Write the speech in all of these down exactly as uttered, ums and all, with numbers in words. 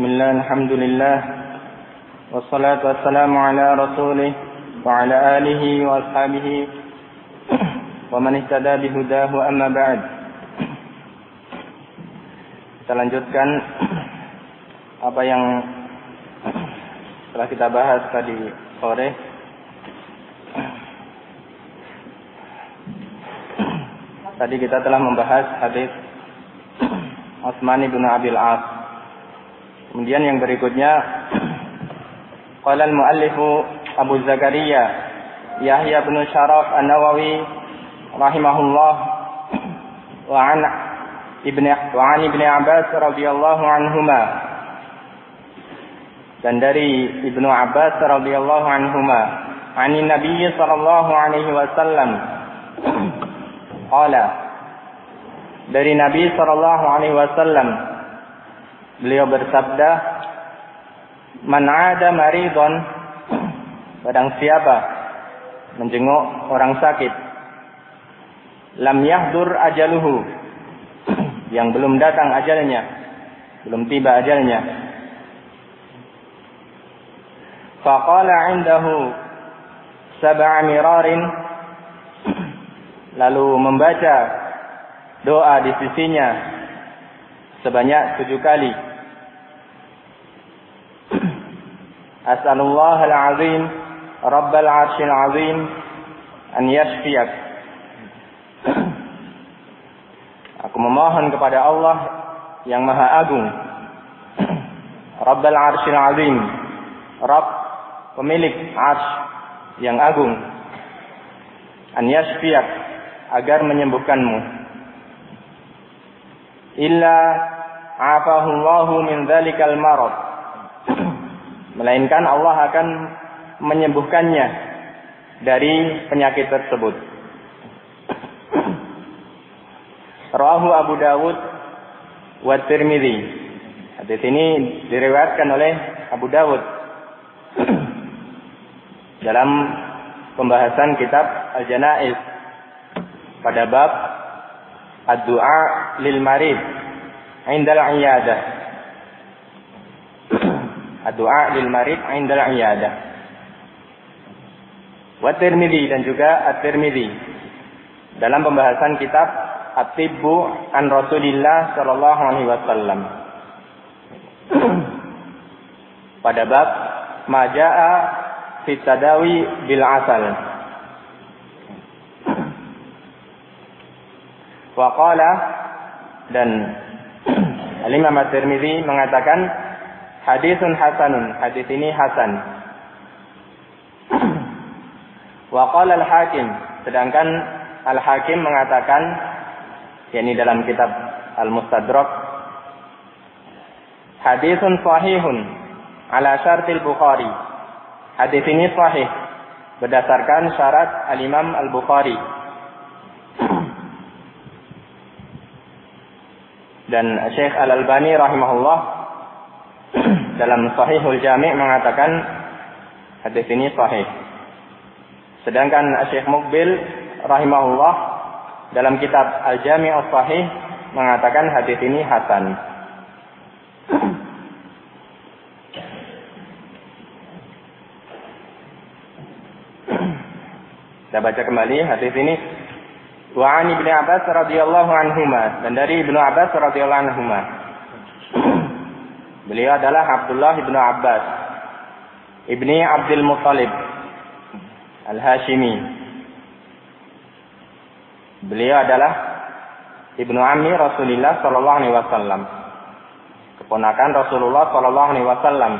Bismillah, alhamdulillah, wassalatu wassalamu ala rasulih wa ala alihi wa ashabihi wa man ihtada bihudahu, amma ba'd. Kita lanjutkan apa yang telah kita bahas tadi sore. Tadi kita telah membahas hadis Utsman bin Abil As. Kemudian yang berikutnya, qala al-muallifu Abu Zakaria Yahya bin Syaraf An-Nawawi rahimahullah wa an ibni wa an ibni Abbas radhiyallahu anhuma, dan dari Ibnu Abbas radhiyallahu anhuma, ani Nabi sallallahu alaihi wasallam qala, dari Nabi sallallahu alaihi wasallam beliau bersabda, man 'ada maridon, barang siapa menjenguk orang sakit, lam yahdur ajaluhu, yang belum datang ajalnya, belum tiba ajalnya, faqala 'indahu sab'a mirarin, lalu membaca doa di sisinya sebanyak tujuh kali, as'alullah al-azim rabbal arshil azim an yashfiyak, aku memohon kepada Allah yang maha agung, rabbal arshil azim, Rabb pemilik arsy yang agung, an yashfiyak, agar menyembuhkanmu, illa afahullahu min dzalikal marad, melainkan Allah akan menyembuhkannya dari penyakit tersebut. Rawahu Abu Dawud wa Tirmidzi. Hadis ini diriwayatkan oleh Abu Dawud dalam pembahasan kitab Al-Janaiz pada bab ad-du'a lil marid indal iyadah. Ad-du'a lil marid indal iyadah. Wa Tirmidzi, dan juga At-Tirmidzi dalam pembahasan kitab At-Tibbu an Rasulillah sallallahu alaihi wasallam pada bab ma jaa fi tadawi bil asal. Wa qala, dan Al-Imam At-Tirmidzi mengatakan hadisun hasanun, hadis ini hasan. Wa qala Al-Hakim, sedangkan Al-Hakim mengatakan, yakni dalam kitab Al-Mustadrak, hadisun sahihun ala syartil Bukhari, hadis ini sahih berdasarkan syarat Al-Imam Al-Bukhari. Dan Syekh Al-Albani rahimahullah dalam Sahihul Jami' mengatakan hadis ini sahih. Sedangkan Syekh Muqbil rahimahullah dalam kitab Al-Jami' As-Sahih mengatakan hadis ini hasan. Kita baca kembali hadis ini. Wa an Ibnu Abbas radhiyallahu anhuma, dan dari Ibnu Abbas radhiyallahu anhuma, beliau adalah Abdullah Ibnu Abbas ibni Abdul Muttalib Al-Hashimi. Beliau adalah ibnu ammi Rasulullah sallallahu alaihi wasallam, keponakan Rasulullah sallallahu alaihi wasallam.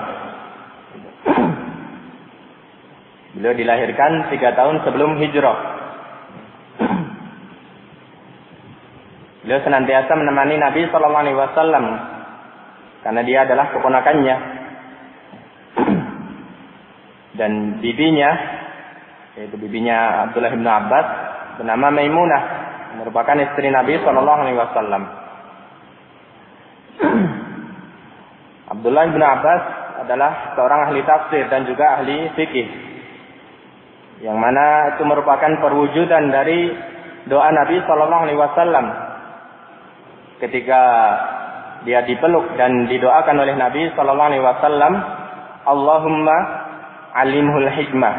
Beliau dilahirkan tiga tahun sebelum hijrah. Beliau senantiasa menemani Nabi sallallahu alaihi wasallam karena dia adalah keponakannya. Dan bibinya, yaitu bibinya Abdullah bin Abbas, bernama Maimunah, merupakan istri Nabi sallallahu alaihi wasallam. Abdullah bin Abbas adalah seorang ahli tafsir dan juga ahli fikih, yang mana itu merupakan perwujudan dari doa Nabi sallallahu alaihi wasallam ketika dia dipeluk dan didoakan oleh Nabi sallallahu alaihi wasallam, Allahumma alimhul hikmah.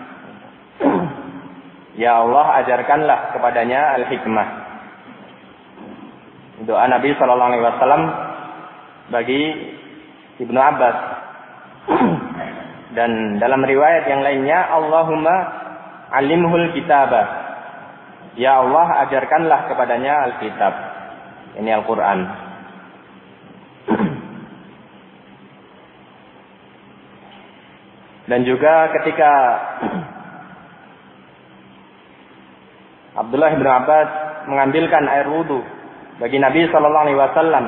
Ya Allah, ajarkanlah kepadanya al-hikmah. Doa Nabi sallallahu alaihi wasallam bagi Ibnu Abbas. Dan dalam riwayat yang lainnya, Allahumma alimhul kitabah. Ya Allah, ajarkanlah kepadanya Alkitab. Ini Al-Quran. Dan juga ketika Abdullah bin Abbas mengambilkan air wudu bagi Nabi sallallahu alaihi wasallam,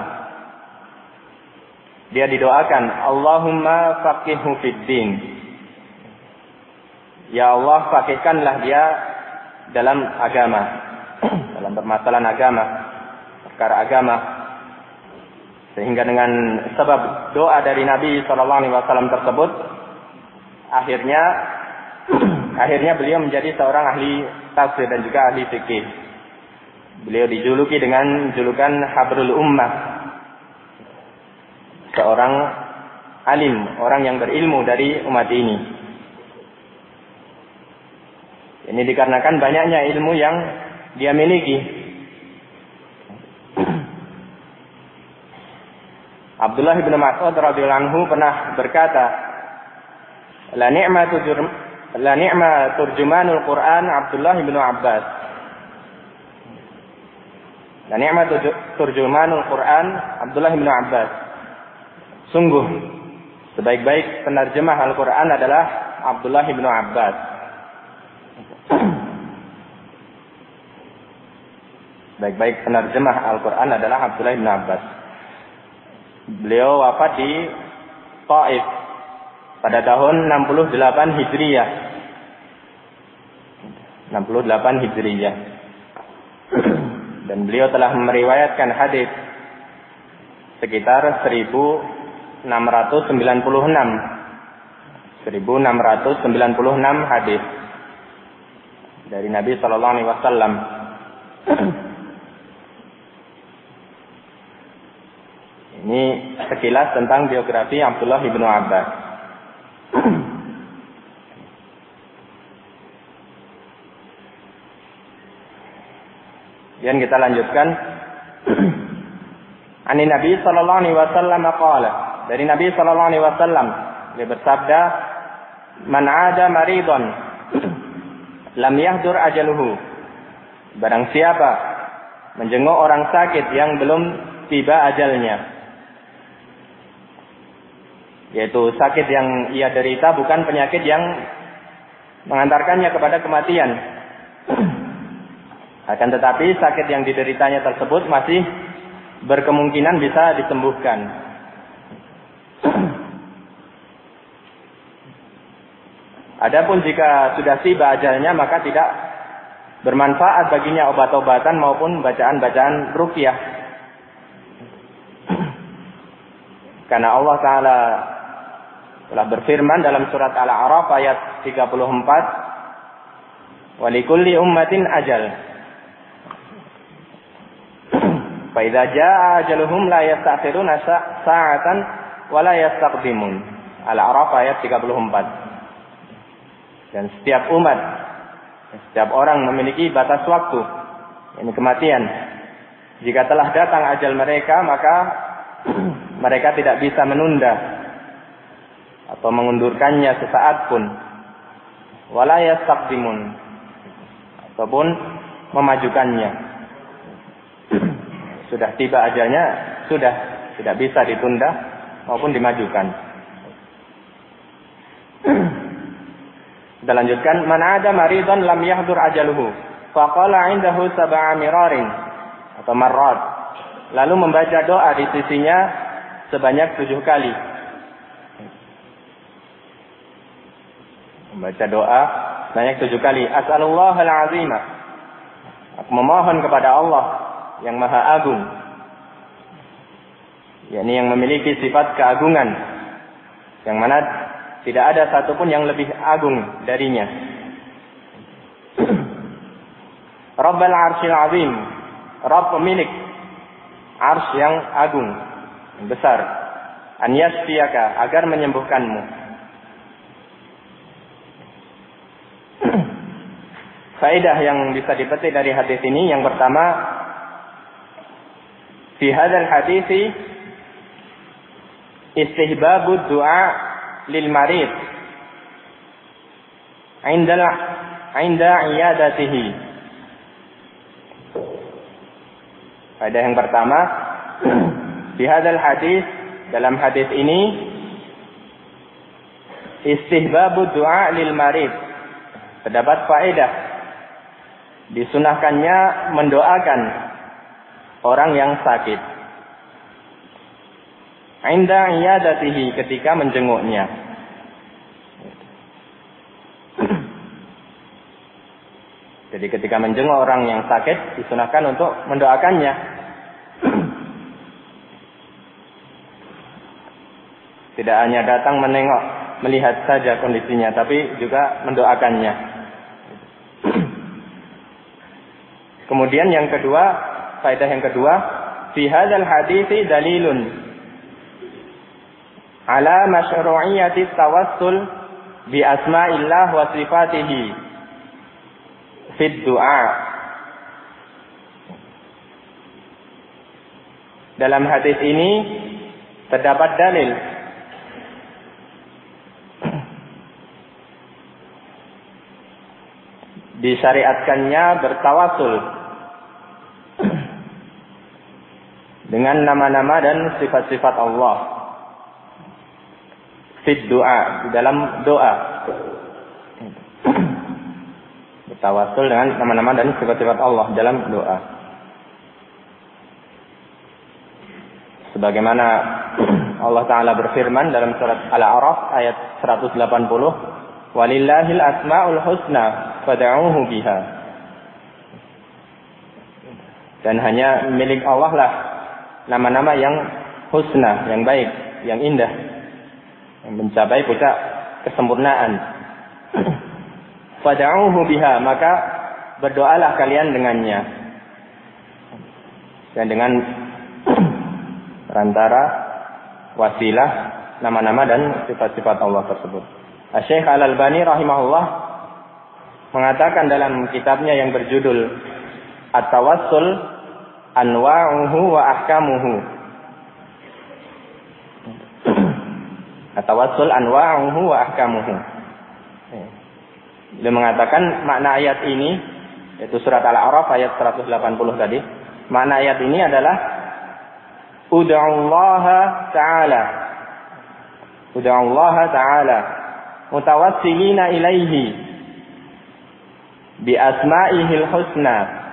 dia didoakan, Allahumma faqihhu fid din. Ya Allah, faqihkanlah dia dalam agama, dalam permasalahan agama, perkara agama. Sehingga dengan sebab doa dari Nabi sallallahu alaihi wasallam tersebut, akhirnya akhirnya beliau menjadi seorang ahli tafsir dan juga ahli fikih. Beliau dijuluki dengan julukan Habrul Ummah, seorang alim, orang yang berilmu dari umat ini. Ini dikarenakan banyaknya ilmu yang dia miliki. Abdullah bin Mas'ud radhiyallahu anhu pernah berkata, La ni'matu la ni'ma turjumanul Quran Abdullah bin Abbas. La ni'ma turjumanul Quran Abdullah bin Abbas. Sungguh sebaik-baik penerjemah Al-Quran adalah Abdullah bin Abbas. Baik-baik penerjemah Al-Quran adalah Abdullah bin Abbas. Beliau wafat di Taif pada tahun enam puluh delapan Hijriyah. enam puluh delapan Hijriyah. Dan beliau telah meriwayatkan hadis sekitar seribu enam ratus sembilan puluh enam. seribu enam ratus sembilan puluh enam hadis dari Nabi sallallahu alaihi wasallam. Ini sekilas tentang biografi Abdullah bin Abbas. Dan kita lanjutkan. Ani Nabi sallallahu alaihi wasallam qala, dari Nabi sallallahu alaihi wasallam dia bersabda, man 'ada maridon lam yahdur ajaluhu. Barang siapa menjenguk orang sakit yang belum tiba ajalnya, yaitu sakit yang ia derita bukan penyakit yang mengantarkannya kepada kematian, akan tetapi sakit yang dideritanya tersebut masih berkemungkinan bisa disembuhkan. Adapun jika sudah tiba ajalnya, maka tidak bermanfaat baginya obat-obatan maupun bacaan-bacaan ruqyah. Karena Allah Ta'ala telah berfirman dalam surat Al-A'raf ayat tiga puluh empat, wa likulli ummatin ajal fa idza jaa ajaluhum la yasta'khiruna sa'atan wa la yastaqdimun. Al-A'raf ayat tiga puluh empat. Dan setiap umat, setiap orang memiliki batas waktu, ini kematian. Jika telah datang ajal mereka, maka mereka tidak bisa menunda atau mengundurkannya sesaat pun. Wala yastaqdimun, ataupun memajukannya. Sudah tiba ajalnya, sudah tidak bisa ditunda maupun dimajukan. Kita lanjutkan, man 'ada maridon lam yahdur ajaluhu faqala 'indahu sab'a mirarin atau marrat, lalu membaca doa di sisinya sebanyak tujuh kali. Membaca doa sebanyak tujuh kali. As'alullahal azimah, aku memohon kepada Allah yang maha agung, yakni yang memiliki sifat keagungan, yang mana tidak ada satupun yang lebih agung darinya. Rabbal arsyil azim, Rabb pemilik arsy yang agung. besar. An yashfiyaka, agar menyembuhkanmu. Faedah yang bisa dipetik dari hadis ini, yang pertama, fi hadzal hadisi istihbabud du'a lil marid 'inda 'inda iyadatihi. Faedah yang pertama, fi hadzal hadis, dalam hadis ini, istihbabud du'a lil marid, terdapat faedah disunahkannya mendoakan orang yang sakit. 'Inda iyadatihi, ketika menjenguknya. Jadi ketika menjenguk orang yang sakit, disunahkan untuk mendoakannya. Tidak hanya datang menengok, melihat saja kondisinya, tapi juga mendoakannya. Kemudian yang kedua, faedah yang kedua, fi hadzal hadits dalilun ala masyru'iyyati tawassul bi asma'illah wa sifatihi fid du'a. Dalam hadis ini terdapat dalil disyariatkannya bertawasul dengan nama-nama dan sifat-sifat Allah fid du'a, di dalam doa. Bertawasul dengan nama-nama dan sifat-sifat Allah dalam doa. Sebagaimana Allah Ta'ala berfirman dalam surat Al-A'raf ayat seratus delapan puluh, walillahil asma'ul husna fad'uuhu biha. Dan hanya milik Allah lah nama-nama yang husna, yang baik, yang indah, yang mencapai puncak kesempurnaan. Fad'uuhu biha, maka berdoalah kalian dengannya. Dan dengan perantara wasilah nama-nama dan sifat-sifat Allah tersebut. Syekh Al-Albani rahimahullah mengatakan dalam kitabnya yang berjudul At-Tawassul Anwa'uhu wa Ahkamuhu. At-Tawassul Anwa'uhu wa Ahkamuhu. Dia mengatakan makna ayat ini, yaitu surat Al-A'raf ayat seratus delapan puluh tadi. Makna ayat ini adalah Ud'ullaha ta'ala Ud'ullaha ta'ala mutawassilina ilaihi bi asma'ihil husna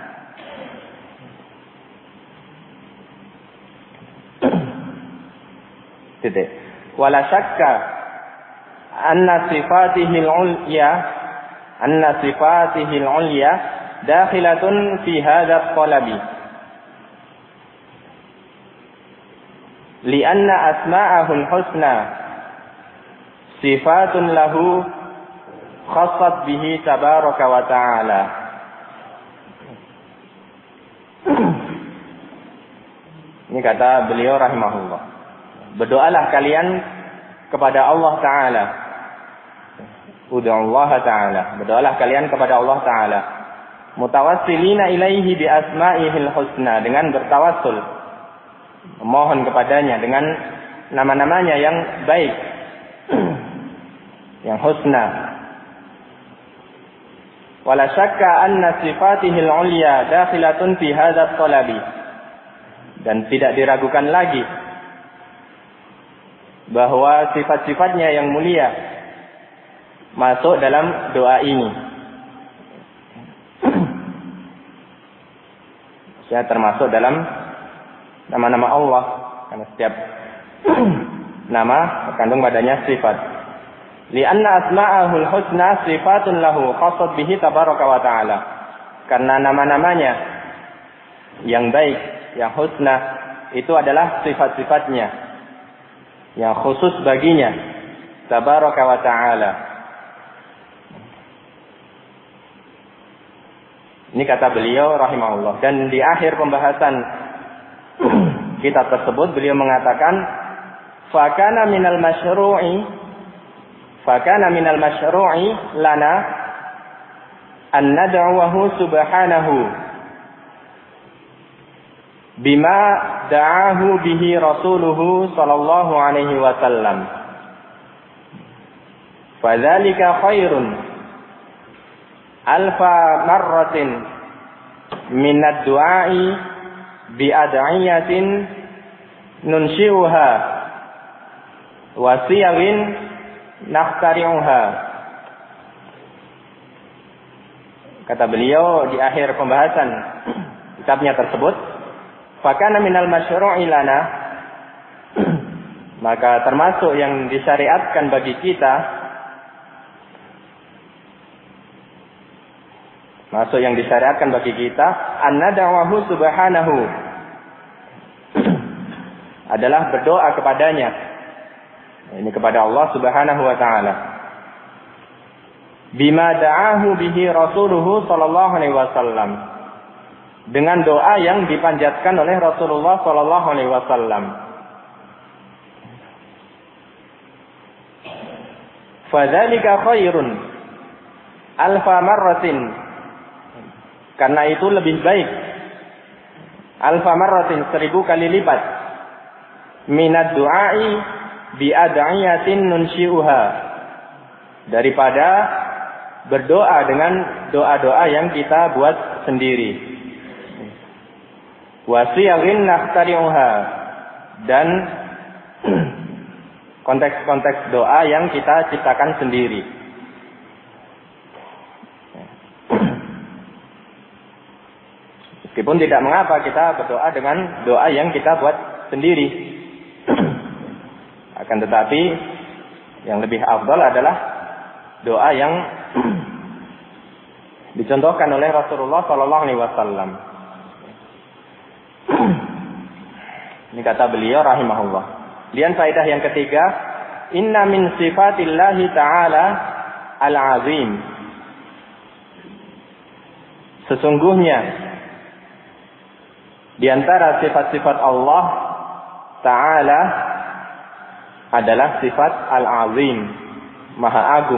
titik wala syakka anna sifatihil ulya anna sifatihil ulya dakhilatun fi hadha talabi lianna asma'ahul husna sifatun lahu khassat bihi tabaraka wa ta'ala. Ini kata beliau rahimahullah. Berdoalah kalian kepada Allah Ta'ala. Ud'ullaha Ta'ala. Berdoalah kalian kepada Allah Ta'ala. Mutawassilina ilaihi bi asma'ihil husna. Dengan bertawassul, memohon kepadanya dengan nama-namanya yang baik, yang husna. Wala syakka anna sifatihil ulya dakhilatun fi hadzal talabi. Dan tidak diragukan lagi bahwa sifat-sifatnya yang mulia masuk dalam doa ini. Saya termasuk dalam nama-nama Allah, karena setiap nama terkandung padanya sifat. Lianna asma'ahul husna sifatun lahu khassat bihi tabaraka wa ta'ala. Karena nama-namanya yang baik, yang husna, itu adalah sifat-sifatnya yang khusus baginya, tabaraka wa ta'ala. Ini kata beliau rahimahullah. Dan di akhir pembahasan kitab tersebut beliau mengatakan fakana minal masyru'i fakana minal masyru'i lana an nad'uhu subhanahu bima da'ahu bihi rasuluhu sallallahu alaihi wasallam fadzalika khairun alfa marratin minad du'ai bi ad'iyatin nunshi'uha wa siyagin nakhtari'uha. Kata beliau di akhir pembahasan kitabnya tersebut, fakana minal masyru'i lana, maka termasuk yang disyariatkan bagi kita, masuk yang disyariatkan bagi kita, an-nad'ahu subhanahu, adalah berdoa kepadanya. Ini kepada Allah Subhanahu wa taala. Bima da'ahu bihi rasuluhu sallallahu alaihi wasallam. Dengan doa yang dipanjatkan oleh Rasulullah sallallahu alaihi wasallam. Fadzalika khairun alfa marratin. Karena itu lebih baik alfa marratin, seribu kali lipat, minad du'ai bi ad'iyatin nunshi'uha, daripada berdoa dengan doa-doa yang kita buat sendiri. Wasiyagin nakhtari'uha, dan konteks-konteks doa yang kita ciptakan sendiri. Meskipun tidak mengapa kita berdoa dengan doa yang kita buat sendiri. Akan tetapi yang lebih afdal adalah doa yang dicontohkan oleh Rasulullah sallallahu alaihi wasallam. Ini kata beliau rahimahullah. Kemudian faedah yang ketiga, inna min sifatillahi ta'ala al-azim. Sesungguhnya di antara sifat-sifat Allah Ta'ala adalah sifat al-azim, maha agung.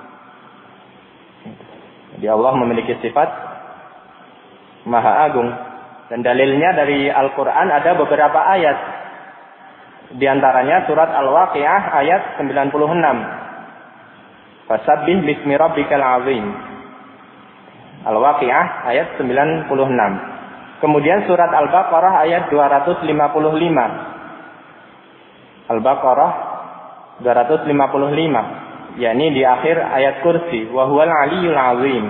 Jadi Allah memiliki sifat maha agung. Dan dalilnya dari Al-Quran ada beberapa ayat. Di antaranya surat Al-Waqi'ah ayat sembilan puluh enam. Fasabbih bismi rabbikal azim. Al-Waqi'ah ayat sembilan puluh enam. Kemudian surat Al-Baqarah ayat dua ratus lima puluh lima. Al-Baqarah dua ratus lima puluh lima, yakni di akhir ayat kursi, wa huwal aliyyul azim.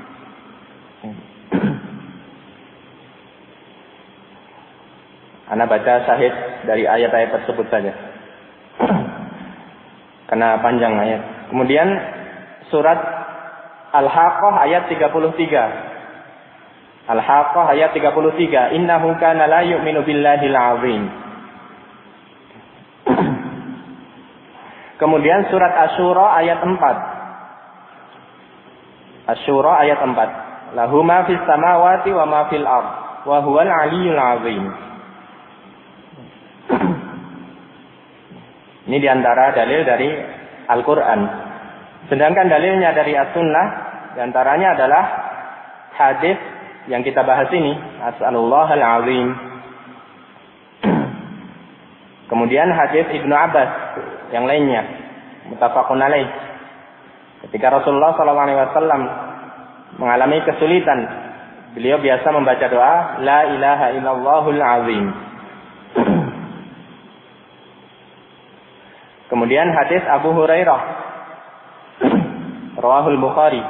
Ana baca syahid dari ayat-ayat tersebut saja, karena panjang ayat. Kemudian surat Al-Haqqah ayat tiga puluh tiga. Al-Haqqah ayat tiga puluh tiga, innahu kana la yu'minu billahil azim. Kemudian surat Asy-Syura ayat empat. Asy-Syura ayat empat. Lahu ma fis samawati wa ma fil ardh wa huwal aliyyul azim. Ini diantara dalil dari Al-Quran. Sedangkan dalilnya dari As-Sunnah, diantaranya adalah hadis yang kita bahas ini, As'alullahal azim. Kemudian hadis Ibnu Abbas yang lainnya, muttafaqun alaih. Ketika Rasulullah sallallahu alaihi wasallam mengalami kesulitan, beliau biasa membaca doa la ilaha illallahul azim. Kemudian hadis Abu Hurairah rawahul Bukhari,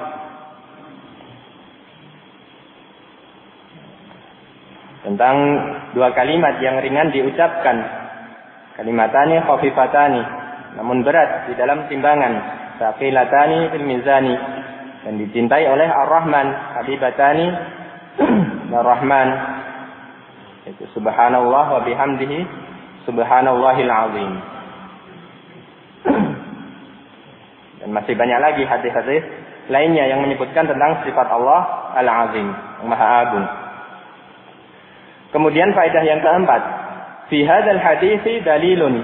tentang dua kalimat yang ringan diucapkan, kalimatani khafifatani, namun berat di dalam timbangan, tsaqilatani fil mizani, dan dicintai oleh Ar-Rahman, habibatani Ar-Rahman, itu subhanallah wa bihamdihi subhanallahil azim. Dan masih banyak lagi hadis-hadis lainnya yang menyebutkan tentang sifat Allah Al-Azim, yang Maha Agung. Kemudian faedah yang keempat, fi hadzal hadits dalilun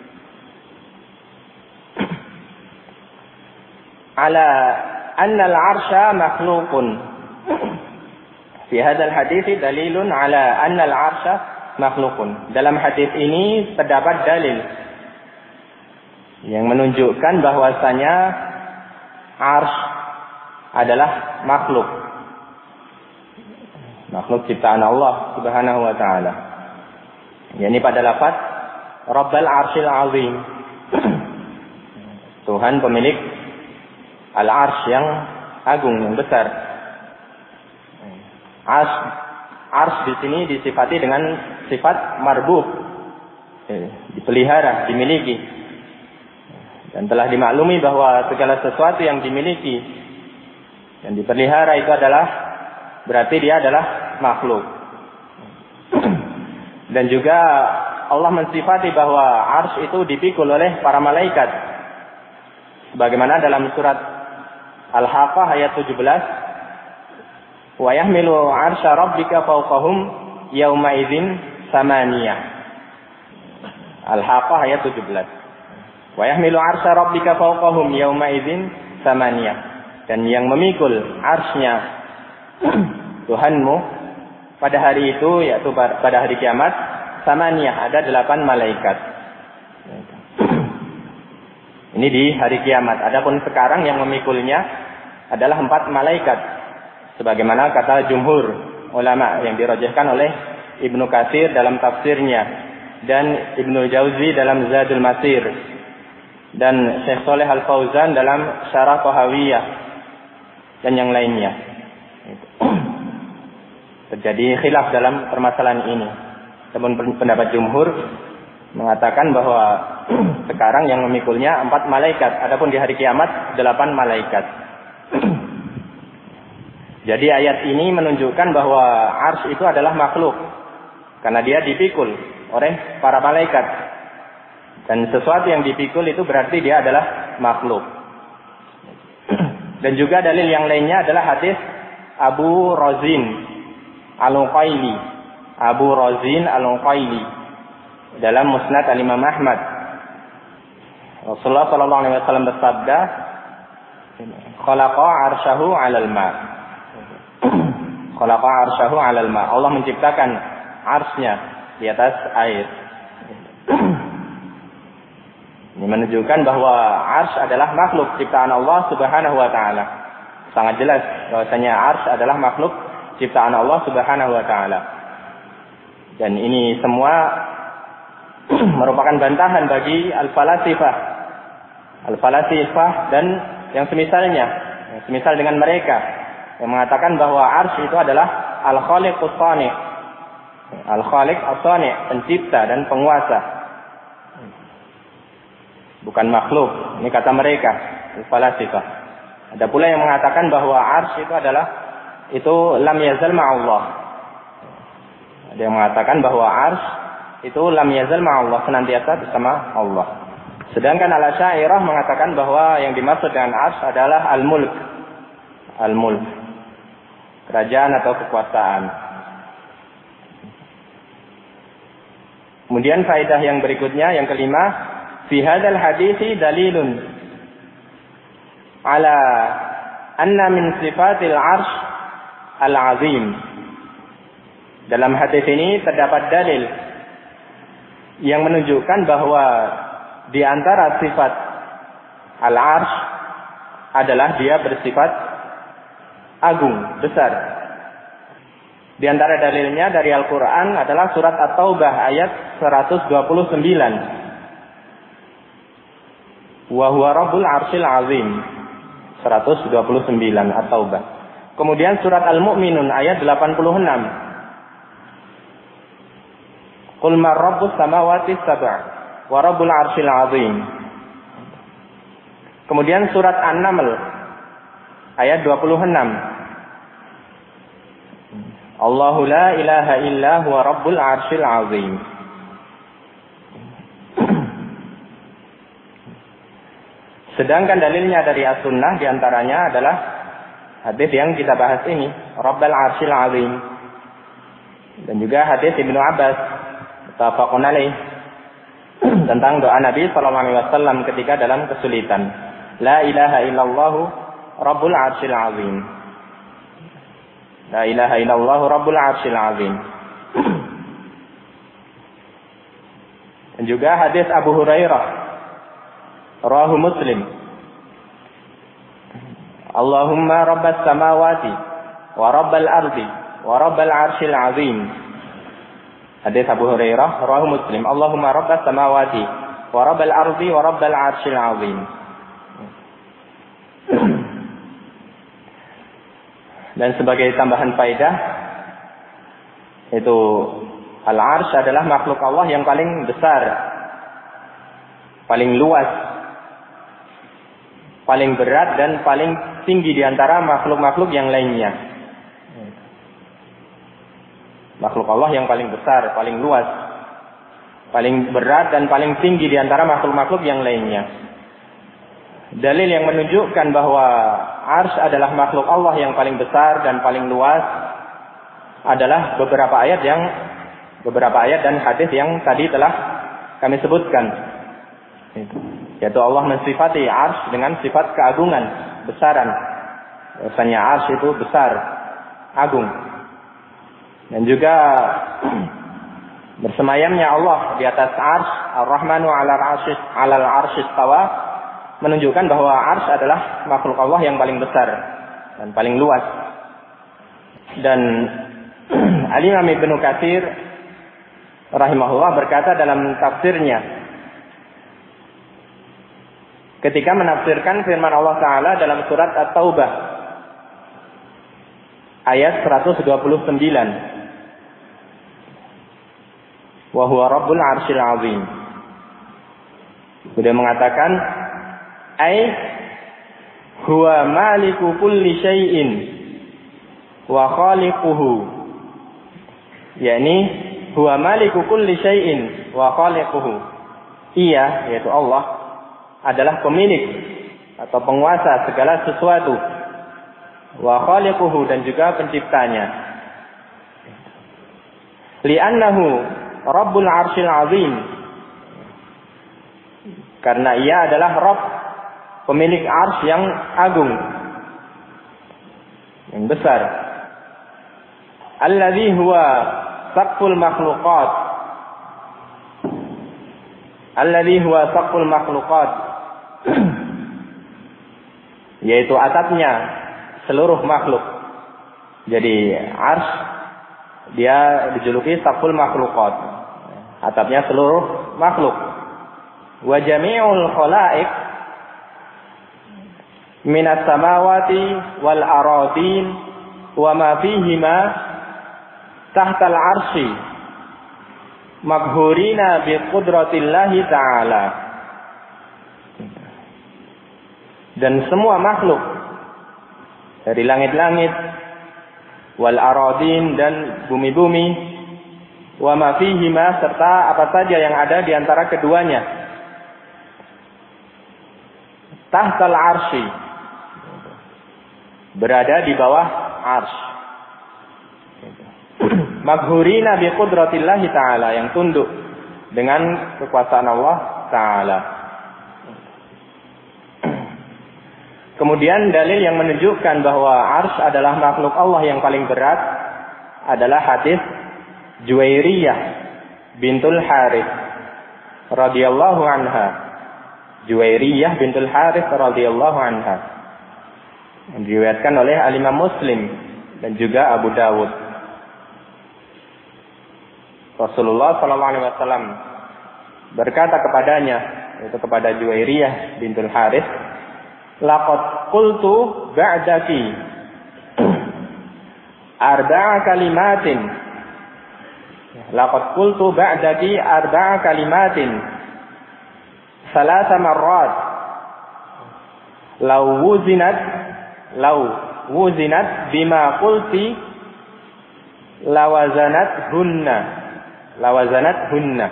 ala anna al-'arsya makhluqun. Fi hadzal hadits dalilun ala anna al-'arsya makhluqun. Dalam hadis ini terdapat dalil yang menunjukkan bahwasanya arsy adalah makhluk. Makhluk ciptaan Allah Subhanahu wa taala. Yani pada lafaz Rabbal Arsyil Azim. Tuhan pemilik Al-Arsy yang agung, yang besar. Ars Ars di sini disifati dengan sifat marbub. Dipelihara, dimiliki. Dan telah dimaklumi bahwa segala sesuatu yang dimiliki dan dipelihara itu adalah berarti dia adalah makhluk. Dan juga Allah mensifati bahwa arsy itu dipikul oleh para malaikat. Sebagaimana dalam surat Al-Haqqah ayat tujuh belas, "Wa yahmilu arsya rabbika fawqahum yauma idzin samaniyah." Al-Haqqah ayat tujuh belas. Wa yahmilu arsya rabbika fawqahum yauma idzin samaniyah. Dan yang memikul arsy-Nya Tuhanmu pada hari itu, yaitu pada hari kiamat, samaniyah, ada delapan malaikat. Ini di hari kiamat. Adapun sekarang yang memikulnya adalah empat malaikat. Sebagaimana kata jumhur ulama yang dirajihkan oleh Ibnu Katsir dalam tafsirnya dan Ibnu Jauzi dalam Zadul Masir dan Syekh Shalih Al-Fauzan dalam Syarah Tahawiyah dan yang lainnya. Terjadi khilaf dalam permasalahan ini. Namun pendapat jumhur mengatakan bahwa sekarang yang memikulnya empat malaikat, adapun di hari kiamat delapan malaikat. Jadi ayat ini menunjukkan bahwa arsy itu adalah makhluk karena dia dipikul oleh para malaikat. Dan sesuatu yang dipikul itu berarti dia adalah makhluk. Dan juga dalil yang lainnya adalah hadis Abu Razin Al-Uqaili. Abu Razin Al-Uqaili dalam Musnad Al-Imam Ahmad. Rasulullah sallallahu alaihi wasallam bersabda, "Khalaqa 'arsyahu 'alal ma." Khalaqa 'arsyahu 'alal ma. Allah menciptakan arsy-Nya di atas air. Ini menunjukkan bahwa arsy adalah makhluk ciptaan Allah Subhanahu wa taala. Sangat jelas bahwasanya arsy adalah makhluk ciptaan Allah Subhanahu wa taala. Dan ini semua merupakan bantahan bagi al-falasifah. Al-falasifah dan yang semisalnya, yang semisal dengan mereka yang mengatakan bahwa arsy itu adalah al-khaliqus shani'. Al-khaliq as-shani', pencipta dan penguasa. Bukan makhluk, ini kata mereka, al-falasifah. Ada pula yang mengatakan bahwa arsy itu adalah itu lam yazal ma'allah. Ada yang mengatakan bahwa arsy itu lam yazal ma'allah, senantiasa bersama Allah. Sedangkan al-Asy'ariyah mengatakan bahwa yang dimaksud dengan arsy adalah al-mulk. Al-mulk, kerajaan atau kekuasaan. Kemudian faedah yang berikutnya, yang kelima, fi hadzal hadits dalilun ala anna min sifatil arsy al-azim. Dalam hadis ini terdapat dalil yang menunjukkan bahwa di antara sifat al-arsy adalah dia bersifat agung, besar. Di antara dalilnya dari Al-Quran adalah surat At-Taubah ayat seratus dua puluh sembilan. Wa huwa rabbul arsyil azim. seratus dua puluh sembilan At-Taubah. Kemudian surat Al-Mu'minun ayat delapan puluh enam. Qul man rabbus samawati sab'a wa rabbul arsyil azim. Kemudian surat An-Naml ayat dua puluh enam. Allahu la ilaha illa huwa rabbul arsyil azim. Sedangkan dalilnya dari As-Sunnah diantaranya adalah hadis yang kita bahas ini, Rabbul Arsyil Azim. Dan juga hadis Ibnu Abbas muttafaqun alaih, tentang doa Nabi sallallahu alaihi wasallam ketika dalam kesulitan. La ilaha illallah rabbul arsyil azim. La ilaha illallah rabbul arsyil azim. Dan juga hadis Abu Hurairah, rawahu Muslim. Allahumma rabbas samawati wa rabbal ardi wa rabbal arsyil azim. Hadis Abu Hurairah, rawahu Muslim. Allahumma rabbas samawati wa rabbal ardi wa rabbal arsyil azim. Dan sebagai tambahan faedah, itu al-arsy adalah makhluk Allah yang paling besar, paling luas, paling berat dan paling tinggi di antara makhluk-makhluk yang lainnya. Makhluk Allah yang paling besar, paling luas, paling berat dan paling tinggi di antara makhluk-makhluk yang lainnya. Dalil yang menunjukkan bahwa arsy adalah makhluk Allah yang paling besar dan paling luas adalah beberapa ayat yang beberapa ayat dan hadis yang tadi telah kami sebutkan. Yaitu Allah mensifati arsy dengan sifat keagungan, besaran. Bahwasanya arsy itu besar, agung. Dan juga bersemayamnya Allah di atas arsy, Ar-Rahmanu 'alal 'arsy 'alal 'arsy istawa, menunjukkan bahwa arsy adalah makhluk Allah yang paling besar dan paling luas. Dan Al-Imam Ibnu Katsir rahimahullah berkata dalam tafsirnya ketika menafsirkan firman Allah Ta'ala dalam surat At-Taubah ayat seratus dua puluh sembilan, wa huwa rabbul arsyil azim. Beliau mengatakan, ai huwa maliku kulli syai'in wa khaliquhu, yakni huwa maliku kulli syai'in wa khaliquhu. Ia, yaitu Allah, adalah pemilik atau penguasa segala sesuatu, wa khaliquhu, dan juga penciptanya. Li'annahu rabbul arsyil azim, karena ia adalah Rabb, pemilik arsy yang agung, yang besar. Alladzi huwa saqful makhluqat. Alladzi huwa saqful makhluqat. Yaitu atapnya seluruh makhluk. Jadi arsy dia dijuluki saqful makhluqat. Atapnya seluruh makhluk. Wa jami'ul khalaiq minas samawati wal aradin wa ma fihima tahtal arsy maghurina bi qudratillahi ta'ala. Dan semua makhluk dari langit-langit, wal aradin, dan bumi-bumi, wa ma fihima, serta apa saja yang ada di antara keduanya, tahtal arsy, berada di bawah arsy. Maghurina bi qudratillahi ta'ala, yang tunduk dengan kekuasaan Allah Ta'ala. Kemudian dalil yang menunjukkan bahwa arsy adalah makhluk Allah yang paling berat adalah hadis Juwairiyah bintul Harith radhiyallahu anha. Juwairiyah bintul Harith radhiyallahu anha, yang diriwayatkan oleh Al-Imam Muslim dan juga Abu Dawud. Rasulullah sallallahu alaihi wasallam berkata kepadanya, yaitu kepada Juwairiyah bintul Harith, laqad qultu ba'daki arba'a kalimatin. Laqad qultu ba'daki arba'a kalimatin salasa marrat law wuzinat law wuzinat bima qulti lawazanat hunna lawazanat hunna.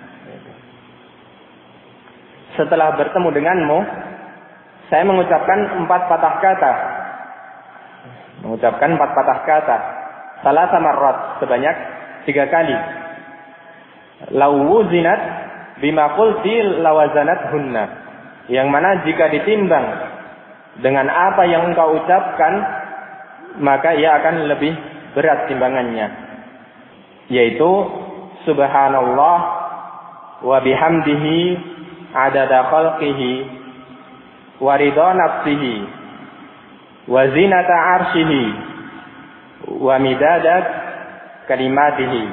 Setelah bertemu denganmu, saya mengucapkan empat patah kata. Mengucapkan empat patah kata. Salasa marrat, sebanyak tiga kali. lawuzinat bima qulti lawazanat hunna, yang mana jika ditimbang dengan apa yang engkau ucapkan maka ia akan lebih berat timbangannya, yaitu subhanallah wa bihamdihi adada khalqihi wa ridha nafsihi wa zinata arshihi wa midada kalimatihi.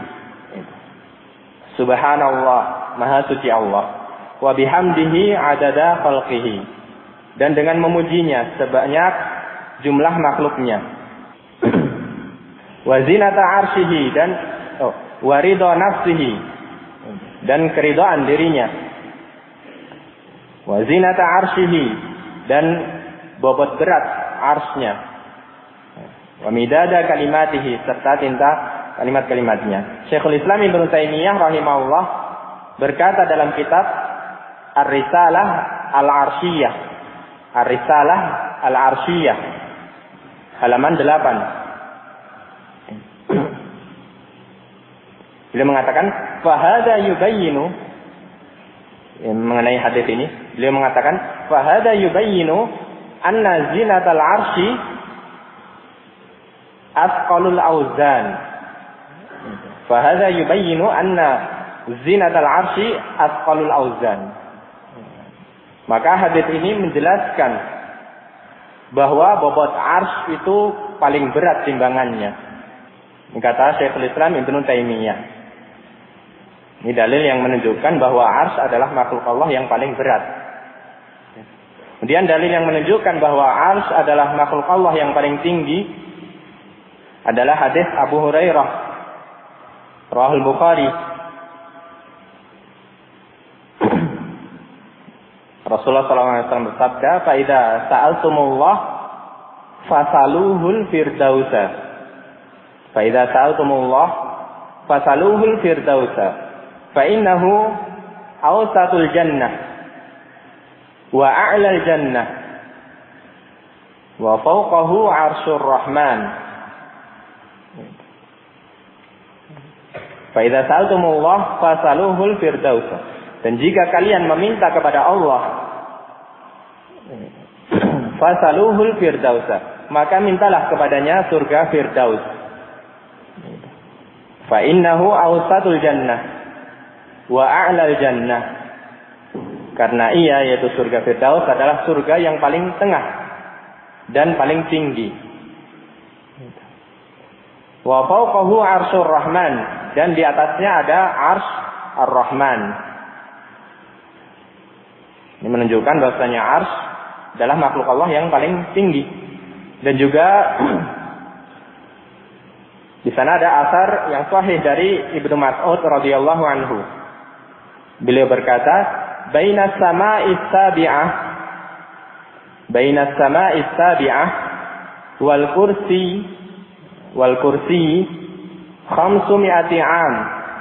Subhanallah, maha suci Allah, wa bihamdihi adada khalqihi, dan dengan memujinya sebanyak jumlah makhluknya, wa zinata arshihi, dan oh, wa ridha nafsihi, dan keridhaan dirinya, wa zinata arshihi, dan bobot berat arsnya, wa midada kalimatihi, serta tinta kalimat-kalimatnya. Syekhul Islam Ibnu Taimiyah rahimahullah berkata dalam kitab Ar-Risalah Al-Arsyiyah, Ar-Risalah Al-Arsyiyah, halaman delapan. Beliau mengatakan, fahada yubayyinu, mengenai hadis ini, beliau mengatakan, fahada yubayyinu anna zinatal arsy asqalul auzan. Fahada yubayyinu anna zinatal arsy asqalul auzan. Maka hadis ini menjelaskan bahwa bobot arsy itu paling berat timbangannya. Kata Syekhul Islam Ibnu Taimiyah. Ini dalil yang menunjukkan bahwa arsy adalah makhluk Allah yang paling berat. Kemudian dalil yang menunjukkan bahwa arsy adalah makhluk Allah yang paling tinggi adalah hadis Abu Hurairah, Rawahul Bukhari. Rasulullah sallallahu alaihi wasallam bersabda, "Fa idza sa'altumullah fasaluhul firdausa." Fa idza sa'altumullah fasaluhul firdausa. Fa innahu awsatul jannah wa a'lal jannah wa fawqahu 'arsyur rahman. Fa idza sa'altumullah fasaluhul firdausa. Dan jika kalian meminta kepada Allah, fasaluhul firdausa, maka mintalah kepadanya surga firdaus. Fa innahu awsatul jannah wa a'lal jannah. Karena ia, yaitu surga firdaus, adalah surga yang paling tengah dan paling tinggi. Wa fawqahu 'arsyur rahman, dan di atasnya ada arsy ar-rahman. Ini menunjukkan bahwasanya arsy adalah makhluk Allah yang paling tinggi. Dan juga di sana ada asar yang sahih dari Ibnu Mas'ud radhiyallahu anhu. Beliau berkata, "Bainas sama'is sabi'ah, bainas sama'is sabi'ah wal kursi wal kursi khamsumi'ati 'am.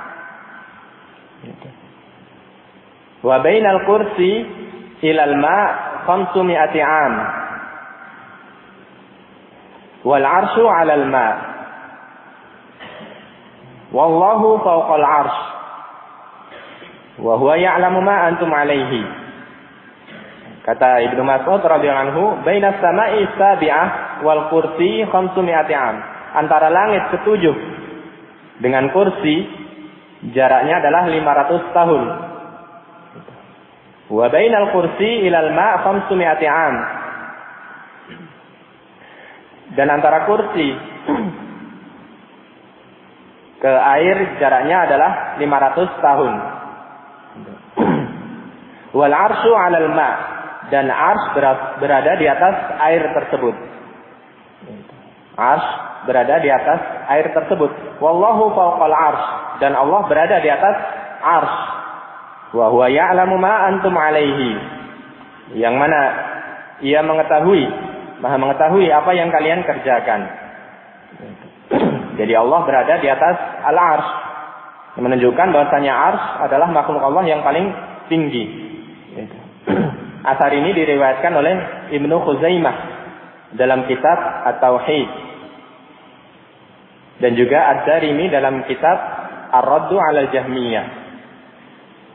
Wa bainal kursi ilal ma' khamsumi'ati 'am. Wal 'arsyu 'alal ma'. Wallahu fawqal 'arsy. Wa huwa ya'lamu ma antum 'alaihi." Kata Ibnu Mas'ud radhiyallahu anhu, "Bainas sama'i sabi'ah wal kursi khamsumi'ati 'am." Antara langit ketujuh dengan kursi jaraknya adalah lima ratus tahun. Wa bainal kursi ilal ma' khamsumi'ati 'am. Dan antara kursi ke air jaraknya adalah lima ratus tahun. Wal 'arsyu 'alal ma', dan arsy berada di atas air tersebut. Arsy berada di atas air tersebut. Wallahu fawqal 'arsy, dan Allah berada di atas arsy. Wa huwa ya'lamu ma antum 'alaihi, yang mana ia mengetahui, Maha mengetahui apa yang kalian kerjakan. Jadi Allah berada di atas al-'arsy, yang menunjukkan bahwasanya arsy adalah makhluk Allah yang paling tinggi. Asar ini diriwayatkan oleh Ibnu Khuzaimah dalam kitab At-Tauhid, dan juga Ad-Darimi dalam kitab Ar-Raddu 'alal Jahmiyah.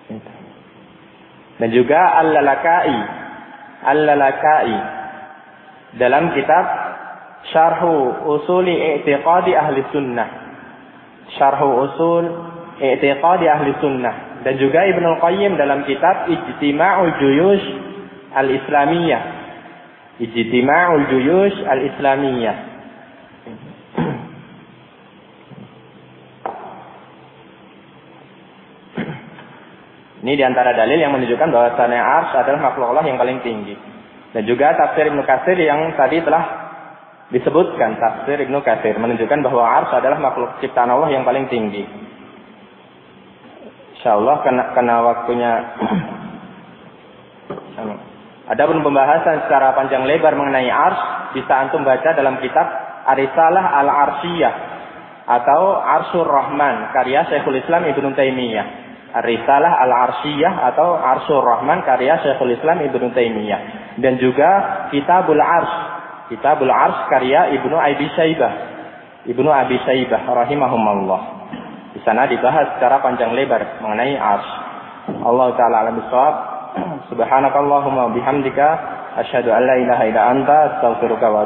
Dan juga Al-Lalakai, Al-Lalakai dalam kitab Syarhu Usuli I'tiqadi Ahli Sunnah, Syarhu Usul I'tiqadi Ahli Sunnah, dan juga Ibnul Qayyim dalam kitab Ijtima'ul Juyush Al-Islamiyah, Ijtima'ul Juyush Al-Islamiyah. Ini diantara dalil yang menunjukkan bahwasannya Arsy adalah makhluk Allah yang paling tinggi. Dan juga tafsir Ibnu Katsir yang tadi telah disebutkan, tafsir Ibnu Katsir menunjukkan bahwa Arsy adalah makhluk ciptaan Allah yang paling tinggi. Insyaallah karena, karena waktunya adapun pembahasan secara panjang lebar mengenai Arsy bisa antum baca dalam kitab Ar-Risalah Al-Arsyiyah atau Arsyur Rahman karya Syekhul Islam Ibnu Taimiyah. Ar-Risalah Al-Arsyiyah atau Arsyur Rahman karya Syekhul Islam Ibnu Taimiyah, dan juga Kitabul Arsy, Kitabul Arsy karya Ibnu Abi Syaibah, Ibnu Abi Syaibah rahimahumullah. Di sana dibahas secara panjang lebar mengenai Arsy. Allah taala alam bisawab. Subhanakallahumma wa bihamdika asyhadu an la ilaha illa anta astaghfiruka wa